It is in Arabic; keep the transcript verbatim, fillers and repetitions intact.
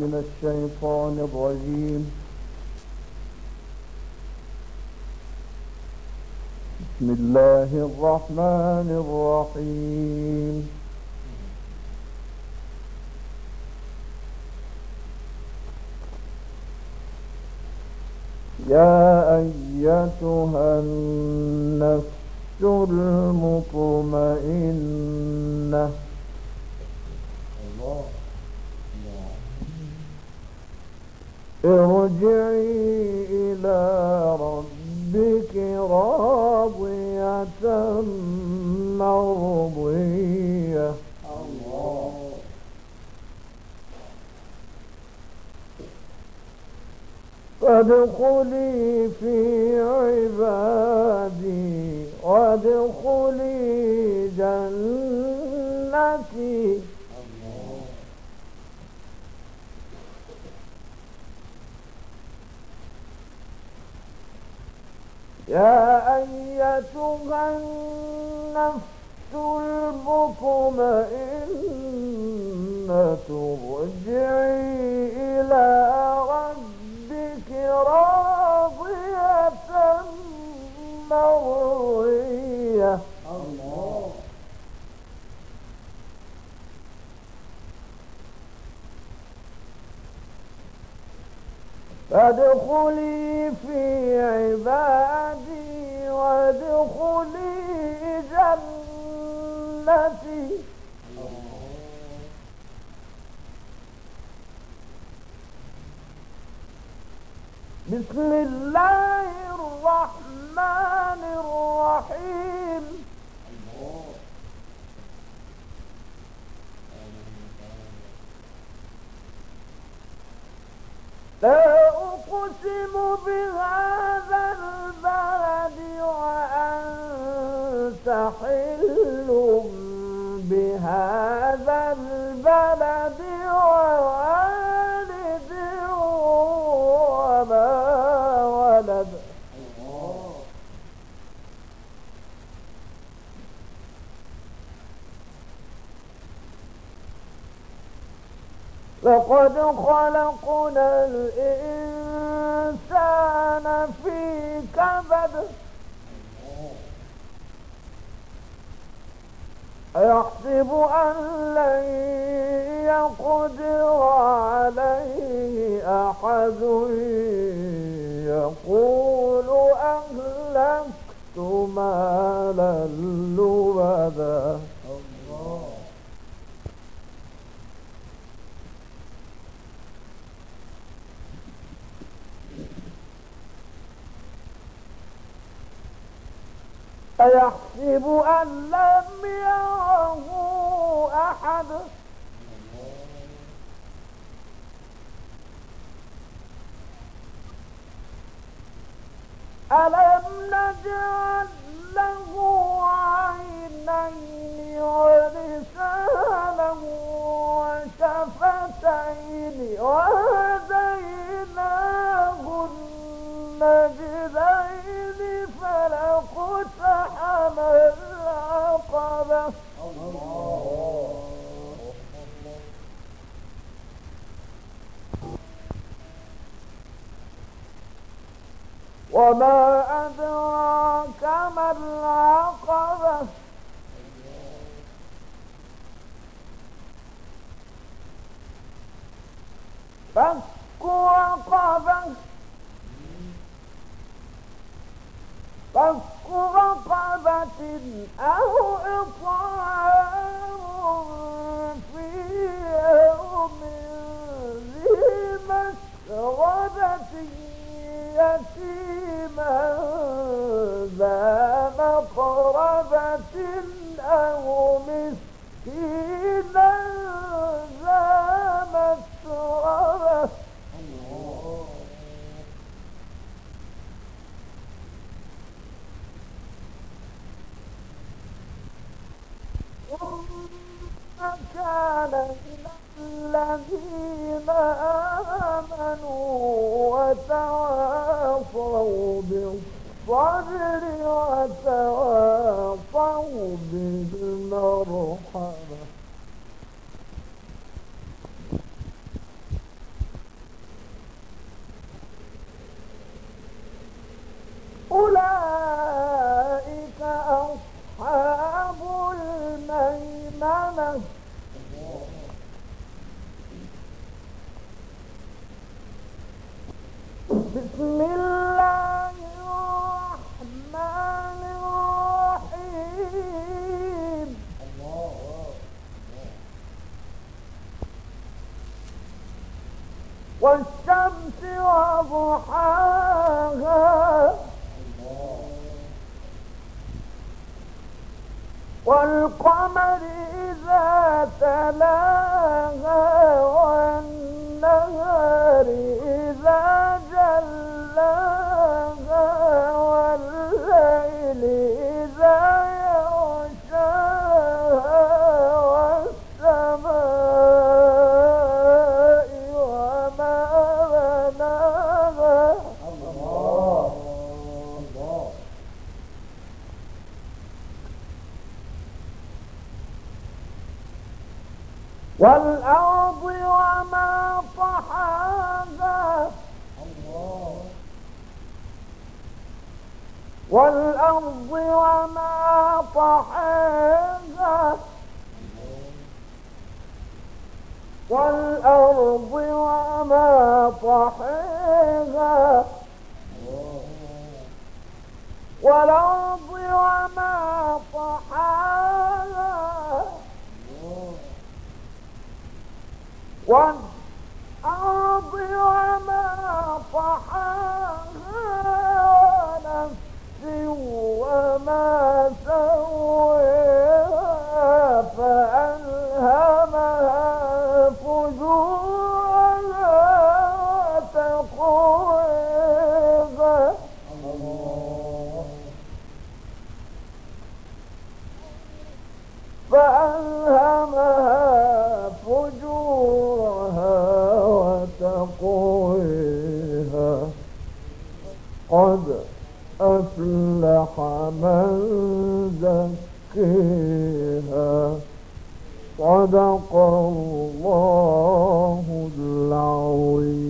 من الشيطان الرجيم. بسم الله الرحمن الرحيم. يا أيتها النفس المطمئنة ارجعي إلى ربك راضية مرضية فادخلي في عبادي وادخلي جنتي. يا أيتها النفس المطمئنة ارجعي إلى ربك راضية مرضية فادخلي في عبادي وادخلي جنتي. بسم الله الرحمن الرحيم. لا أقسم بهذا البلد وأنت حل بهذا البلد ووالد وما ولد. لقد خلقنا الإنسان في كبد أيحسب أن لن يقدر عليه أحد يقول أهلكت مالا لبدا. أيحسب أن لم يره أحد ألم نجعل له عينين ولسانا وشفتين وهديناه النجدين فلاقتحم العقبة وما أدراك ما العقبة فك رقبة فك رقبة أو إطعام في يوم ذي مسغبة يتيما ذا مقربة أو مسكينا ذا مسغبة. ثم كان الذين آمنوا وتواصوا بسم الله الرحمن الرحيم. والشمس وضحاها والقمر إذا تلاها والنهار إذا جلاها والليل إذا يغشاها والسماء وما بناها. الله الله. والأرض وما طحاها والأرض وما طحاها والأرض وما طحاها والأرض وما طحاها والأرض وما طحاها ونفس وما سواها فألهمها فجورها وتقواها. فألهمها فجورها وتقواها. قد أفلح من زكيها. صدق الله العظيم.